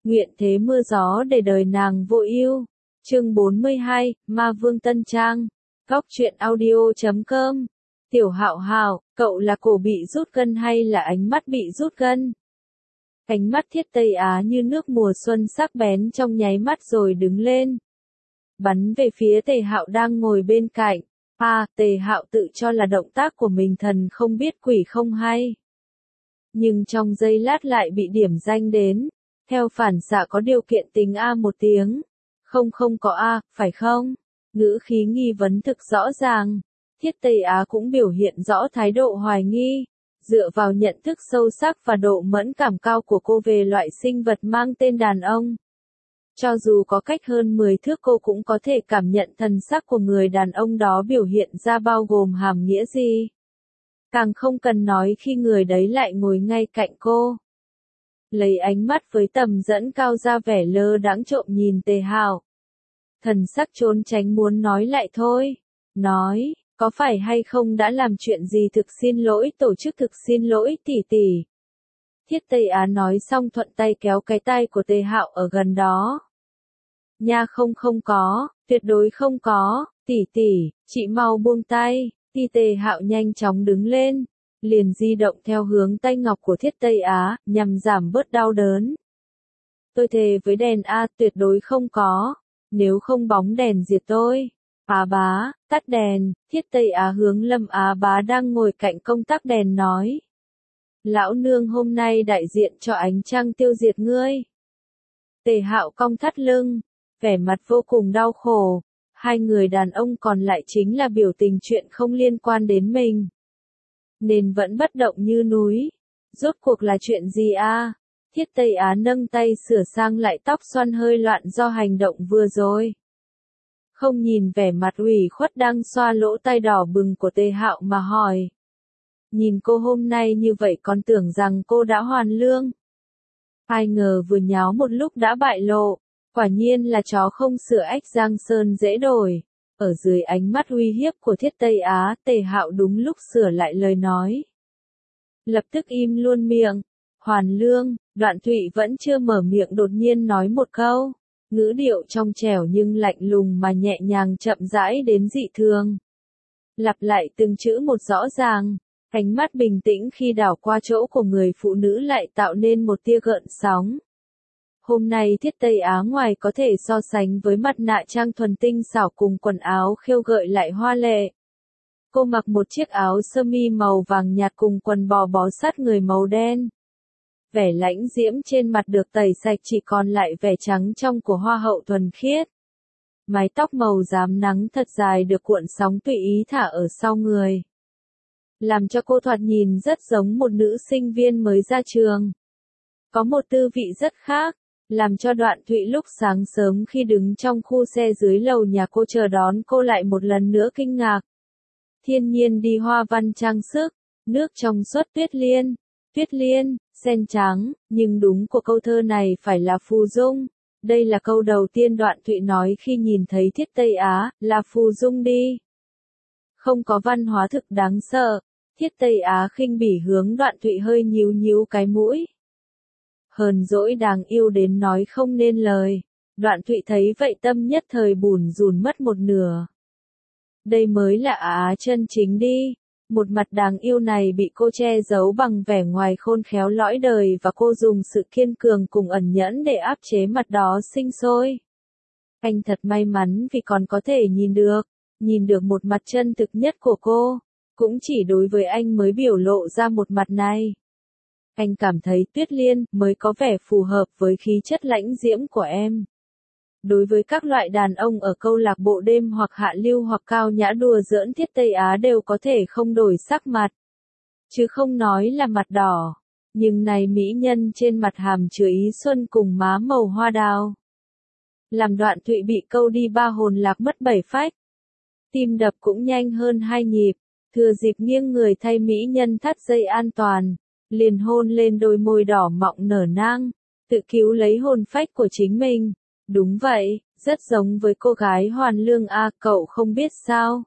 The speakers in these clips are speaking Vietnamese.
nguyện thế mưa gió để đời nàng vô ưu. Chương 42, Ma Vương Tân Trang. Góc truyện audio.com. Tiểu Hạo Hạo, cậu là cổ bị rút gân hay là ánh mắt bị rút gân? Ánh mắt Thiết Tây Á như nước mùa xuân sắc bén trong nháy mắt rồi đứng lên. Bắn về phía Tề Hạo đang ngồi bên cạnh. Tề Hạo tự cho là động tác của mình thần không biết quỷ không hay. Nhưng trong giây lát lại bị điểm danh đến. Theo phản xạ có điều kiện tính một tiếng. Không có phải không? Ngữ khí nghi vấn thực rõ ràng. Thiết Tây Á cũng biểu hiện rõ thái độ hoài nghi. Dựa vào nhận thức sâu sắc và độ mẫn cảm cao của cô về loại sinh vật mang tên đàn ông. Cho dù có cách hơn 10 thước cô cũng có thể cảm nhận thần sắc của người đàn ông đó biểu hiện ra bao gồm hàm nghĩa gì. Càng không cần nói khi người đấy lại ngồi ngay cạnh cô. Lấy ánh mắt với tầm dẫn cao ra vẻ lơ đãng trộm nhìn Tề Hạo. Thần sắc trốn tránh muốn nói lại thôi. Nói, có phải hay không đã làm chuyện gì thực xin lỗi tổ chức thực xin lỗi tỷ tỷ. Thiết Tây Á nói xong thuận tay kéo cái tay của Tề Hạo ở gần đó. Nha không có, tuyệt đối không có, tỷ tỷ, chị mau buông tay. Tề Hạo nhanh chóng đứng lên, liền di động theo hướng tay ngọc của Thiết Tây Á, nhằm giảm bớt đau đớn. Tôi thề với đèn tuyệt đối không có, nếu không bóng đèn diệt tôi. Á bá, tắt đèn, Thiết Tây Á hướng Lâm Á bá đang ngồi cạnh công tắc đèn nói. Lão nương hôm nay đại diện cho ánh trăng tiêu diệt ngươi. Tề Hạo cong thắt lưng, vẻ mặt vô cùng đau khổ. Hai người đàn ông còn lại chính là biểu tình chuyện không liên quan đến mình. Nên vẫn bất động như núi. Rốt cuộc là chuyện gì Thiết Tây Á nâng tay sửa sang lại tóc xoăn hơi loạn do hành động vừa rồi. Không nhìn vẻ mặt ủy khuất đang xoa lỗ tai đỏ bừng của Tề Hạo mà hỏi. Nhìn cô hôm nay như vậy còn tưởng rằng cô đã hoàn lương. Ai ngờ vừa nháo một lúc đã bại lộ. Quả nhiên là chó không sửa ếch Giang Sơn dễ đổi. Ở dưới ánh mắt uy hiếp của Thiết Tây Á, Tề Hạo đúng lúc sửa lại lời nói. Lập tức im luôn miệng. Hoàn lương, Đoạn Thụy vẫn chưa mở miệng đột nhiên nói một câu. Ngữ điệu trong trẻo nhưng lạnh lùng mà nhẹ nhàng chậm rãi đến dị thường. Lặp lại từng chữ một rõ ràng. Ánh mắt bình tĩnh khi đảo qua chỗ của người phụ nữ lại tạo nên một tia gợn sóng. Hôm nay Thiết Tây Á ngoài có thể so sánh với mặt nạ trang thuần tinh xảo cùng quần áo khêu gợi lại hoa lệ. Cô mặc một chiếc áo sơ mi màu vàng nhạt cùng quần bó sát người màu đen. Vẻ lãnh diễm trên mặt được tẩy sạch chỉ còn lại vẻ trắng trong của hoa hậu thuần khiết. Mái tóc màu rám nắng thật dài được cuộn sóng tùy ý thả ở sau người. Làm cho cô thoạt nhìn rất giống một nữ sinh viên mới ra trường. Có một tư vị rất khác. Làm cho Đoạn Thụy lúc sáng sớm khi đứng trong khu xe dưới lầu nhà cô chờ đón cô lại một lần nữa kinh ngạc. Thiên nhiên đi hoa văn trang sức, nước trong suốt tuyết liên, sen trắng, nhưng đúng của câu thơ này phải là phù dung. Đây là câu đầu tiên Đoạn Thụy nói khi nhìn thấy Thiết Tây Á, là phù dung đi. Không có văn hóa thực đáng sợ, Thiết Tây Á khinh bỉ hướng Đoạn Thụy hơi nhíu cái mũi. Hờn dỗi đáng yêu đến nói không nên lời. Đoạn Thụy thấy vậy tâm nhất thời bủn rủn mất một nửa. Đây mới là chân chính đi. Một mặt đáng yêu này bị cô che giấu bằng vẻ ngoài khôn khéo lõi đời và cô dùng sự kiên cường cùng ẩn nhẫn để áp chế mặt đó sinh sôi. Anh thật may mắn vì còn có thể nhìn được một mặt chân thực nhất của cô. Cũng chỉ đối với anh mới biểu lộ ra một mặt này. Anh cảm thấy Tuyết Liên mới có vẻ phù hợp với khí chất lãnh diễm của em. Đối với các loại đàn ông ở câu lạc bộ đêm hoặc hạ lưu hoặc cao nhã đùa giỡn Thiết Tây Á đều có thể không đổi sắc mặt. Chứ không nói là mặt đỏ. Nhưng này mỹ nhân trên mặt hàm chứa ý xuân cùng má màu hoa đào. Làm Đoạn Thụy bị câu đi ba hồn lạc mất bảy phách. Tim đập cũng nhanh hơn 2 nhịp. Thừa dịp nghiêng người thay mỹ nhân thắt dây an toàn. Liền hôn lên đôi môi đỏ mọng nở nang, tự cứu lấy hồn phách của chính mình. Đúng vậy, rất giống với cô gái hoàn lương cậu không biết sao.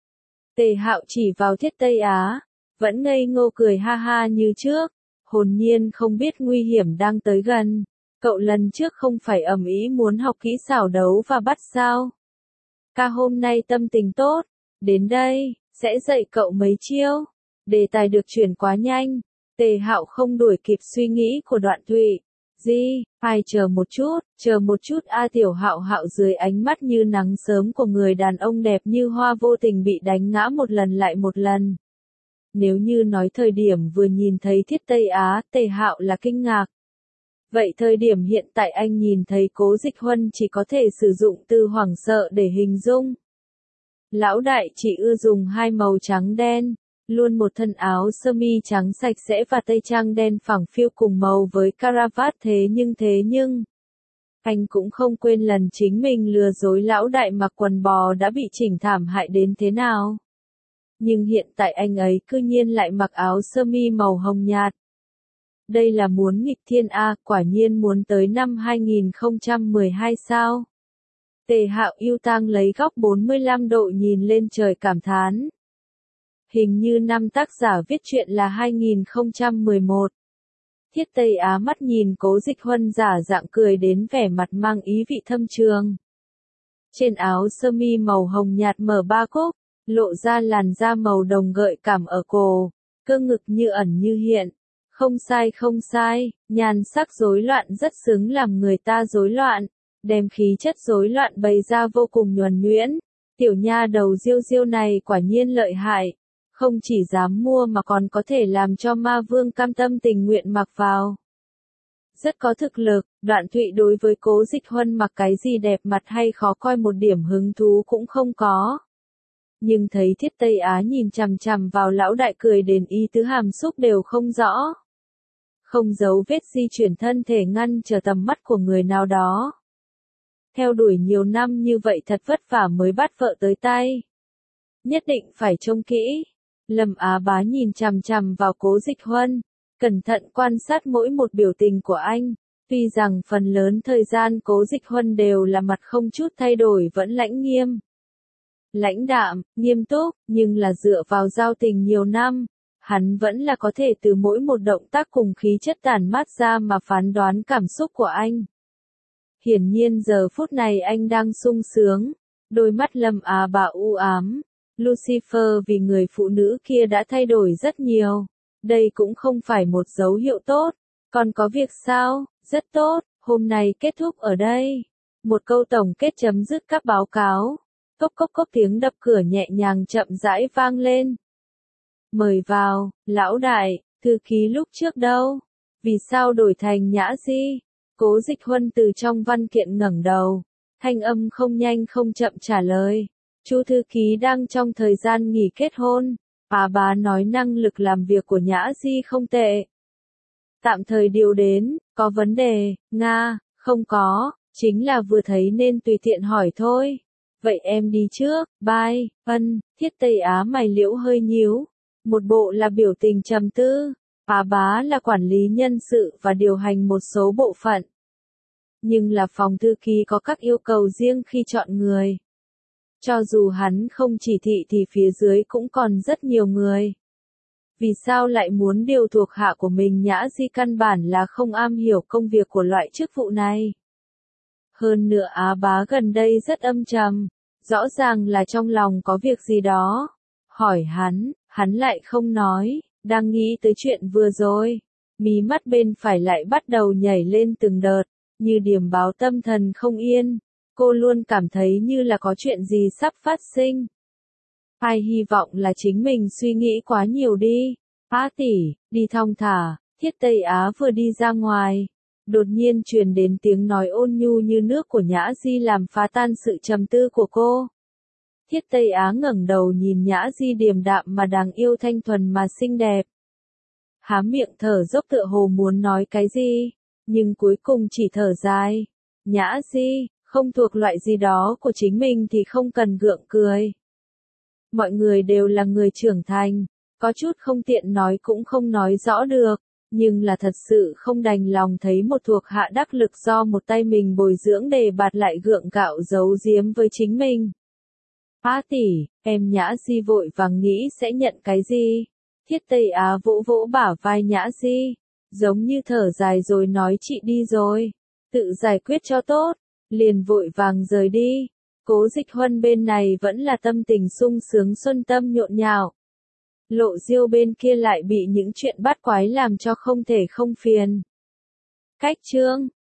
Tề Hạo chỉ vào Thiết Tây Á, vẫn ngây ngô cười ha ha như trước, hồn nhiên không biết nguy hiểm đang tới gần. Cậu lần trước không phải ầm ĩ muốn học kỹ xảo đấu và bắt sao? Ca hôm nay tâm tình tốt, đến đây, sẽ dạy cậu mấy chiêu. Đề tài được chuyển quá nhanh, Tề Hạo không đuổi kịp suy nghĩ của Đoạn Thụy. Gì, phải chờ một chút a Tiểu Hạo Hạo dưới ánh mắt như nắng sớm của người đàn ông đẹp như hoa vô tình bị đánh ngã một lần lại một lần. Nếu như nói thời điểm vừa nhìn thấy Thiết Tây Á, Tề Hạo là kinh ngạc. Vậy thời điểm hiện tại anh nhìn thấy Cố Dịch Huân chỉ có thể sử dụng từ hoảng sợ để hình dung. Lão đại chỉ ưa dùng hai màu trắng đen, luôn một thân áo sơ mi trắng sạch sẽ và tây trang đen phẳng phiu cùng màu với caravat thế nhưng, anh cũng không quên lần chính mình lừa dối lão đại mặc quần bò đã bị chỉnh thảm hại đến thế nào. Nhưng hiện tại anh ấy cư nhiên lại mặc áo sơ mi màu hồng nhạt. Đây là muốn nghịch thiên a, quả nhiên muốn tới năm 2012 sao? Tề Hạo yêu tang lấy góc 45 độ nhìn lên trời cảm thán. Hình như năm tác giả viết truyện là 2011. Thiết Tây Á mắt nhìn Cố Dịch Huân giả dạng cười đến vẻ mặt mang ý vị thâm trường. Trên áo sơ mi màu hồng nhạt mở ba cúc, lộ ra làn da màu đồng gợi cảm ở cổ, cơ ngực như ẩn như hiện. Không sai, nhan sắc rối loạn rất xứng làm người ta rối loạn, đem khí chất rối loạn bày ra vô cùng nhuần nhuyễn. Tiểu nha đầu diêu diêu này quả nhiên lợi hại, không chỉ dám mua mà còn có thể làm cho ma vương cam tâm tình nguyện mặc vào. Rất có thực lực, Đoạn Thụy đối với Cố Dịch Huân mặc cái gì đẹp mặt hay khó coi một điểm hứng thú cũng không có. Nhưng thấy Thiết Tây Á nhìn chằm chằm vào lão đại cười đến ý tứ hàm xúc đều không rõ. Không giấu vết di chuyển thân thể ngăn trở tầm mắt của người nào đó. Theo đuổi nhiều năm như vậy thật vất vả mới bắt vợ tới tay. Nhất định phải trông kỹ. Lâm Á Bá nhìn chằm chằm vào Cố Dịch Huân, cẩn thận quan sát mỗi một biểu tình của anh. Tuy rằng phần lớn thời gian Cố Dịch Huân đều là mặt không chút thay đổi vẫn lãnh nghiêm. Lãnh đạm, nghiêm túc, nhưng là dựa vào giao tình nhiều năm, hắn vẫn là có thể từ mỗi một động tác cùng khí chất tản mát ra mà phán đoán cảm xúc của anh. Hiển nhiên giờ phút này anh đang sung sướng, đôi mắt Lâm Á Bá u ám. Lucifer vì người phụ nữ kia đã thay đổi rất nhiều. Đây cũng không phải một dấu hiệu tốt. Còn có việc sao? Rất tốt, hôm nay kết thúc ở đây. Một câu tổng kết chấm dứt các báo cáo. Cốc cốc cốc tiếng đập cửa nhẹ nhàng chậm rãi vang lên. Mời vào, lão đại, thư ký lúc trước đâu? Vì sao đổi thành Nhã Di? Cố Dịch Huân từ trong văn kiện ngẩng đầu. Thanh âm không nhanh không chậm trả lời. Chu thư ký đang trong thời gian nghỉ kết hôn. Bá nói năng lực làm việc của Nhã Di không tệ. Tạm thời điều đến, có vấn đề, Nga, không có, chính là vừa thấy nên tùy tiện hỏi thôi. Vậy em đi trước, bye, Thiết Tây Á mày liễu hơi nhíu. Một bộ là biểu tình trầm tư. Bá là quản lý nhân sự và điều hành một số bộ phận. Nhưng là phòng thư ký có các yêu cầu riêng khi chọn người. Cho dù hắn không chỉ thị thì phía dưới cũng còn rất nhiều người. Vì sao lại muốn điều thuộc hạ của mình? Nhã Di căn bản là không am hiểu công việc của loại chức vụ này. Hơn nữa Bá gần đây rất âm trầm, rõ ràng là trong lòng có việc gì đó. Hỏi hắn lại không nói, đang nghĩ tới chuyện vừa rồi. Mí mắt bên phải lại bắt đầu nhảy lên từng đợt, như điểm báo tâm thần không yên. Cô luôn cảm thấy như là có chuyện gì sắp phát sinh. Ai hy vọng là chính mình suy nghĩ quá nhiều đi. Tỷ, đi thong thả. Thiết Tây Á vừa đi ra ngoài. Đột nhiên truyền đến tiếng nói ôn nhu như nước của Nhã Di làm phá tan sự trầm tư của cô. Thiết Tây Á ngẩng đầu nhìn Nhã Di điềm đạm mà đáng yêu thanh thuần mà xinh đẹp. Há miệng thở dốc tựa hồ muốn nói cái gì, nhưng cuối cùng chỉ thở dài. Nhã Di, không thuộc loại gì đó của chính mình thì không cần gượng cười. Mọi người đều là người trưởng thành, có chút không tiện nói cũng không nói rõ được, nhưng là thật sự không đành lòng thấy một thuộc hạ đắc lực do một tay mình bồi dưỡng đề bạt lại gượng gạo giấu giếm với chính mình. Tỷ, em Nhã Di vội vàng nghĩ sẽ nhận cái gì? Thiết Tây Á vỗ vỗ bả vai Nhã Di, giống như thở dài rồi nói chị đi rồi. tự giải quyết cho tốt, liền vội vàng rời đi. Cố Dịch Huân bên này vẫn là tâm tình sung sướng xuân tâm nhộn nhạo. Lộ Diêu bên kia lại bị những chuyện bắt quái làm cho không thể không phiền. Cách chương